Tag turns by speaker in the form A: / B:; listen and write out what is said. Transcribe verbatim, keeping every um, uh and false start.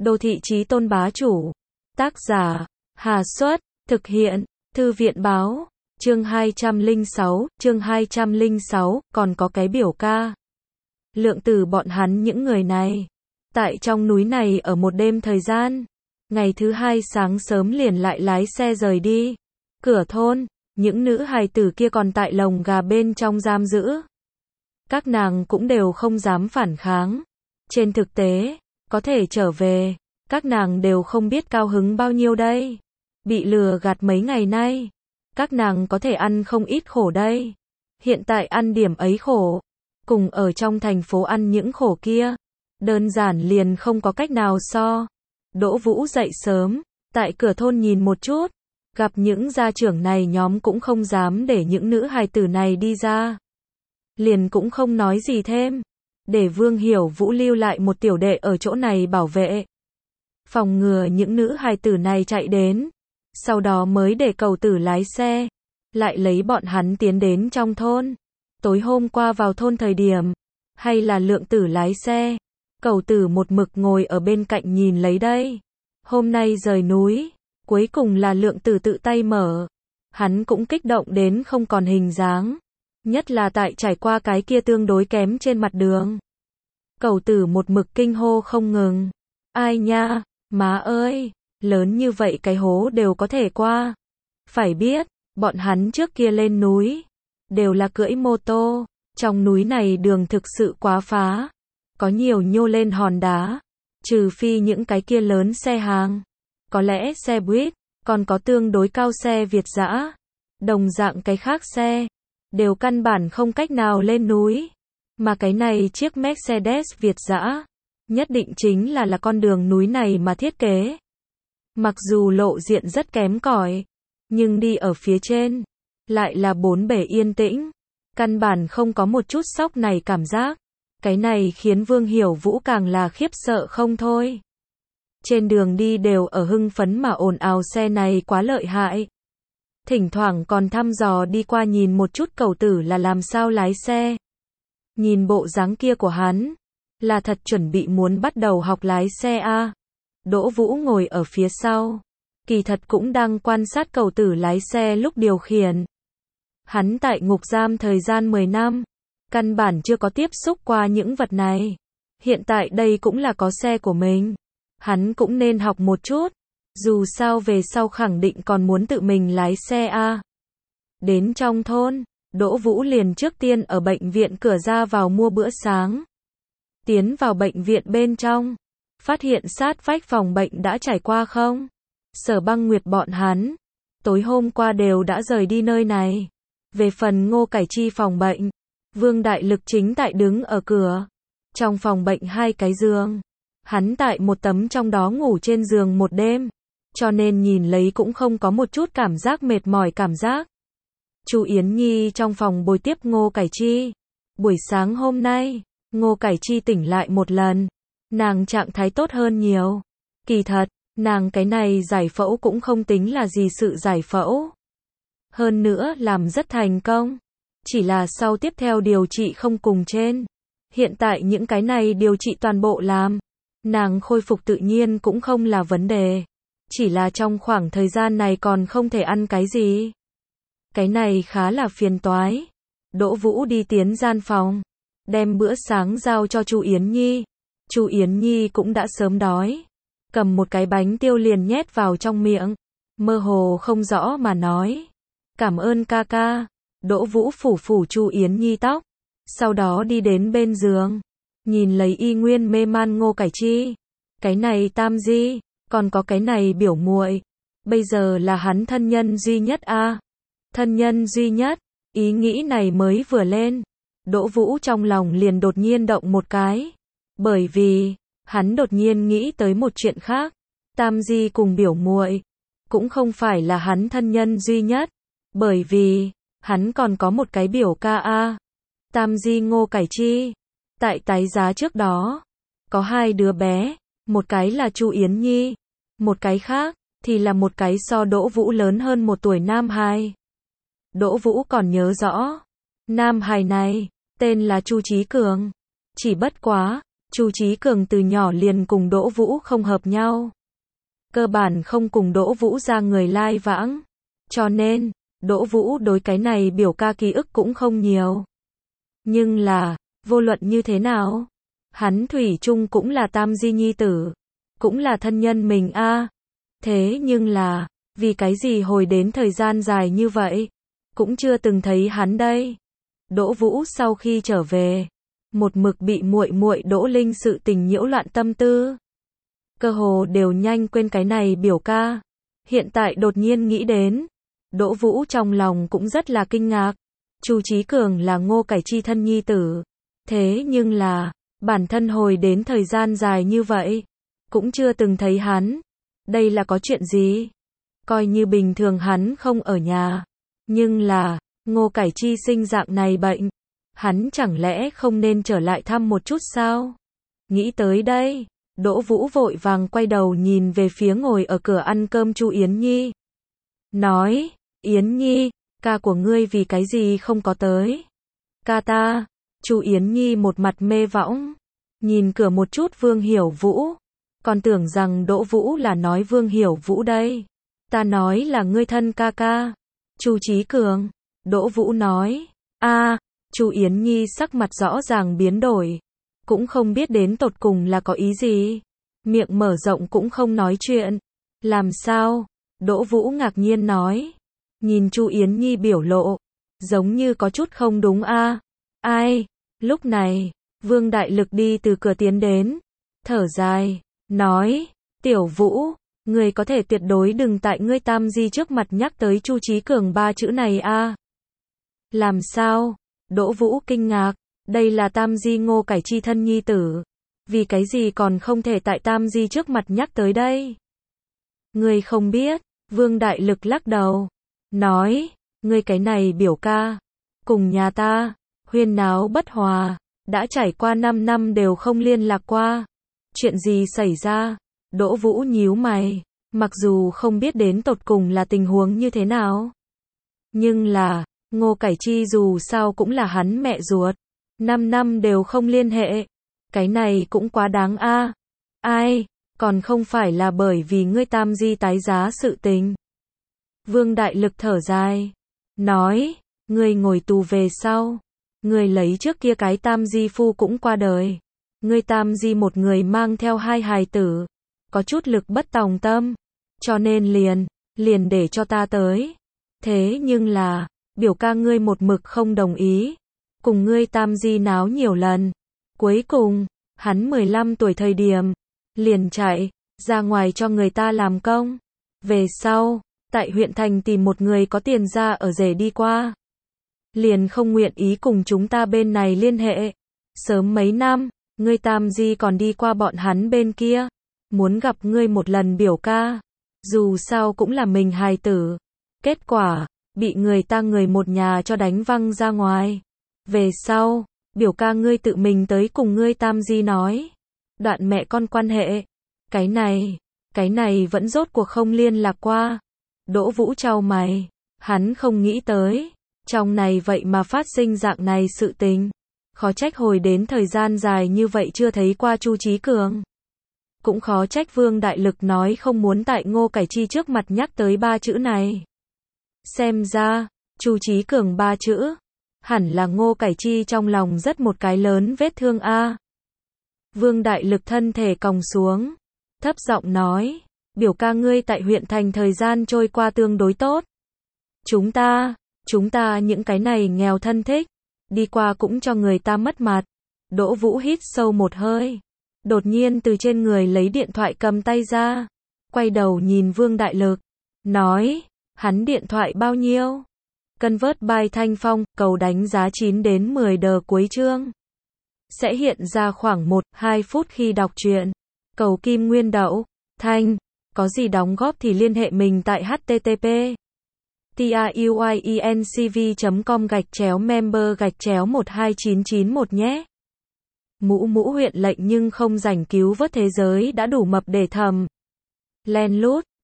A: Đô thị chí tôn bá chủ. Tác giả, Hà Xuất, thực hiện, Thư viện báo, chương hai trăm lẻ sáu, chương hai trăm lẻ sáu, còn có cái biểu ca. Lượng Tử bọn hắn những người này, tại trong núi này ở một đêm thời gian, ngày thứ hai sáng sớm liền lại lái xe rời đi. Cửa thôn, những nữ hài tử kia còn tại lồng gà bên trong giam giữ. Các nàng cũng đều không dám phản kháng. Trên thực tế, có thể trở về, các nàng đều không biết cao hứng bao nhiêu đây. Bị lừa gạt mấy ngày nay, các nàng có thể ăn không ít khổ đây. Hiện tại ăn điểm ấy khổ, cùng ở trong thành phố ăn những khổ kia, đơn giản liền không có cách nào so. Đỗ Vũ dậy sớm, tại cửa thôn nhìn một chút, gặp những gia trưởng này nhóm cũng không dám để những nữ hài tử này đi ra. Liền cũng không nói gì thêm, để Vương Hiểu Vũ lưu lại một tiểu đệ ở chỗ này bảo vệ. Phòng ngừa những nữ hài tử này chạy đến, sau đó mới để Cẩu Tử lái xe, lại lấy bọn hắn tiến đến trong thôn. Tối hôm qua vào thôn thời điểm, hay là Lượng Tử lái xe, Cẩu Tử một mực ngồi ở bên cạnh nhìn lấy đây. Hôm nay rời núi, cuối cùng là Lượng Tử tự tay mở, hắn cũng kích động đến không còn hình dáng, nhất là tại trải qua cái kia tương đối kém trên mặt đường. Cẩu Tử một mực kinh hô không ngừng, ai nha, má ơi, lớn như vậy cái hố đều có thể qua. Phải biết, bọn hắn trước kia lên núi, đều là cưỡi mô tô, trong núi này đường thực sự quá phá, có nhiều nhô lên hòn đá, trừ phi những cái kia lớn xe hàng, có lẽ xe buýt, còn có tương đối cao xe Việt dã, đồng dạng cái khác xe, đều căn bản không cách nào lên núi, mà cái này chiếc Mercedes Việt dã, nhất định chính là là con đường núi này mà thiết kế. Mặc dù lộ diện rất kém cỏi, nhưng đi ở phía trên, lại là bốn bể yên tĩnh, căn bản không có một chút sóc này cảm giác. Cái này khiến Vương Hiểu Vũ càng là khiếp sợ không thôi. Trên đường đi đều ở hưng phấn mà ồn ào xe này quá lợi hại. Thỉnh thoảng còn thăm dò đi qua nhìn một chút Cẩu Tử là làm sao lái xe. Nhìn bộ dáng kia của hắn, là thật chuẩn bị muốn bắt đầu học lái xe a. À. Đỗ Vũ ngồi ở phía sau, kỳ thật cũng đang quan sát Cẩu Tử lái xe lúc điều khiển. Hắn tại ngục giam thời gian mười năm, căn bản chưa có tiếp xúc qua những vật này. Hiện tại đây cũng là có xe của mình, hắn cũng nên học một chút, dù sao về sau khẳng định còn muốn tự mình lái xe a. À. Đến trong thôn, Đỗ Vũ liền trước tiên ở bệnh viện cửa ra vào mua bữa sáng. Tiến vào bệnh viện bên trong, phát hiện sát vách phòng bệnh đã trải qua không. Sở Băng Nguyệt bọn hắn, tối hôm qua đều đã rời đi nơi này. Về phần Ngô Cải Chi phòng bệnh, Vương Đại Lực chính tại đứng ở cửa. Trong phòng bệnh hai cái giường, hắn tại một tấm trong đó ngủ trên giường một đêm, cho nên nhìn lấy cũng không có một chút cảm giác mệt mỏi cảm giác. Chu Yến Nhi trong phòng bồi tiếp Ngô Cải Chi. Buổi sáng hôm nay, Ngô Cải Chi tỉnh lại một lần, nàng trạng thái tốt hơn nhiều. Kỳ thật, nàng cái này giải phẫu cũng không tính là gì sự giải phẫu. Hơn nữa làm rất thành công. Chỉ là sau tiếp theo điều trị không cùng trên. Hiện tại những cái này điều trị toàn bộ làm. Nàng khôi phục tự nhiên cũng không là vấn đề. Chỉ là trong khoảng thời gian này còn không thể ăn cái gì. Cái này khá là phiền toái. Đỗ Vũ đi tiến gian phòng, đem bữa sáng giao cho Chu Yến Nhi. Chu Yến Nhi cũng đã sớm đói, cầm một cái bánh tiêu liền nhét vào trong miệng, mơ hồ không rõ mà nói, cảm ơn ca ca. Đỗ Vũ phủ phủ Chu Yến Nhi tóc, sau đó đi đến bên giường, nhìn lấy y nguyên mê man Ngô Cải Chi. Cái này Tam Di, còn có cái này biểu muội, bây giờ là hắn thân nhân duy nhất a. À. Thân nhân duy nhất, ý nghĩ này mới vừa lên, Đỗ Vũ trong lòng liền đột nhiên động một cái, bởi vì hắn đột nhiên nghĩ tới một chuyện khác. Tam Di cùng biểu muội cũng không phải là hắn thân nhân duy nhất, bởi vì hắn còn có một cái biểu ca a. Tam Di Ngô Cải Chi, tại tái giá trước đó, có hai đứa bé, một cái là Chu Yến Nhi, một cái khác thì là một cái so Đỗ Vũ lớn hơn một tuổi nam hài. Đỗ Vũ còn nhớ rõ, nam hài này tên là Chu Chí Cường, chỉ bất quá Chu Chí Cường từ nhỏ liền cùng Đỗ Vũ không hợp nhau. Cơ bản không cùng Đỗ Vũ ra người lai vãng. Cho nên, Đỗ Vũ đối cái này biểu ca ký ức cũng không nhiều. Nhưng là, vô luận như thế nào, hắn thủy chung cũng là tam di nhi tử, cũng là thân nhân mình a. À. Thế nhưng là, vì cái gì hồi đến thời gian dài như vậy, cũng chưa từng thấy hắn đây. Đỗ Vũ sau khi trở về, một mực bị muội muội Đỗ Linh sự tình nhiễu loạn tâm tư. Cơ hồ đều nhanh quên cái này biểu ca. Hiện tại đột nhiên nghĩ đến, Đỗ Vũ trong lòng cũng rất là kinh ngạc. Chu Chí Cường là Ngô Cải Chi thân nhi tử. Thế nhưng là, bản thân hồi đến thời gian dài như vậy, cũng chưa từng thấy hắn. Đây là có chuyện gì? Coi như bình thường hắn không ở nhà. Nhưng là, Ngô Cải Chi sinh dạng này bệnh. Hắn chẳng lẽ không nên trở lại thăm một chút sao? Nghĩ tới đây, Đỗ Vũ vội vàng quay đầu nhìn về phía ngồi ở cửa ăn cơm Chu Yến Nhi. Nói, Yến Nhi, ca của ngươi vì cái gì không có tới? Ca ta, Chu Yến Nhi một mặt mê võng, nhìn cửa một chút Vương Hiểu Vũ, còn tưởng rằng Đỗ Vũ là nói Vương Hiểu Vũ đây. Ta nói là ngươi thân ca ca. Chu Chí Cường, Đỗ Vũ nói, a. Chu Yến Nhi sắc mặt rõ ràng biến đổi, cũng không biết đến tột cùng là có ý gì, miệng mở rộng cũng không nói chuyện. Làm sao? Đỗ Vũ ngạc nhiên nói, nhìn Chu Yến Nhi biểu lộ, giống như có chút không đúng a. À. Ai? Lúc này, Vương Đại Lực đi từ cửa tiến đến, thở dài, nói, Tiểu Vũ, ngươi có thể tuyệt đối đừng tại ngươi tam di trước mặt nhắc tới Chu Chí Cường ba chữ này a. À. Làm sao? Đỗ Vũ kinh ngạc, đây là tam di Ngô Cải Chi thân nhi tử, vì cái gì còn không thể tại tam di trước mặt nhắc tới đây? Ngươi không biết, Vương Đại Lực lắc đầu, nói, ngươi cái này biểu ca, cùng nhà ta, huyên náo bất hòa, đã trải qua năm năm đều không liên lạc qua. Chuyện gì xảy ra? Đỗ Vũ nhíu mày, mặc dù không biết đến tột cùng là tình huống như thế nào. Nhưng là, Ngô Cải Chi dù sao cũng là hắn mẹ ruột, năm năm đều không liên hệ, cái này cũng quá đáng a. À. Ai, còn không phải là bởi vì ngươi tam di tái giá sự tình. Vương Đại Lực thở dài, nói, ngươi ngồi tù về sau, ngươi lấy trước kia cái tam di phu cũng qua đời, ngươi tam di một người mang theo hai hài tử, có chút lực bất tòng tâm, cho nên liền, liền để cho ta tới. Thế nhưng là, biểu ca ngươi một mực không đồng ý, cùng ngươi tam di náo nhiều lần. Cuối cùng, hắn mười lăm tuổi thời điểm, liền chạy ra ngoài cho người ta làm công. Về sau, tại huyện thành tìm một người có tiền ra ở rể đi qua. Liền không nguyện ý cùng chúng ta bên này liên hệ. Sớm mấy năm, ngươi tam di còn đi qua bọn hắn bên kia, muốn gặp ngươi một lần biểu ca. Dù sao cũng là mình hài tử. Kết quả, bị người ta người một nhà cho đánh văng ra ngoài. Về sau, biểu ca ngươi tự mình tới cùng ngươi tam di nói. Đoạn mẹ con quan hệ. Cái này, cái này vẫn rốt cuộc không liên lạc qua. Đỗ Vũ chau mày, hắn không nghĩ tới. Trong này vậy mà phát sinh dạng này sự tình. Khó trách hồi đến thời gian dài như vậy chưa thấy qua Chu Chí Cường. Cũng khó trách Vương Đại Lực nói không muốn tại Ngô Cải Chi trước mặt nhắc tới ba chữ này. Xem ra, Chu Chí Cường ba chữ, hẳn là Ngô Cải Chi trong lòng rất một cái lớn vết thương a. Vương Đại Lực thân thể còng xuống, thấp giọng nói, biểu ca ngươi tại huyện thành thời gian trôi qua tương đối tốt. Chúng ta, chúng ta những cái này nghèo thân thích, đi qua cũng cho người ta mất mặt. Đỗ Vũ hít sâu một hơi, đột nhiên từ trên người lấy điện thoại cầm tay ra, quay đầu nhìn Vương Đại Lực, nói, hắn điện thoại bao nhiêu? Convert by Thanh Phong, cầu đánh giá chín đến mười đờ cuối chương. Sẽ hiện ra khoảng một đến hai phút khi đọc truyện. Cầu Kim Nguyên Đậu, Thanh, có gì đóng góp thì liên hệ mình tại http truyencv chấm com gạch chéo member gạch chéo một hai chín chín một nhé. Mũ mũ huyện lệnh nhưng không rảnh cứu vớt thế giới đã đủ mập để thầm. Len lút.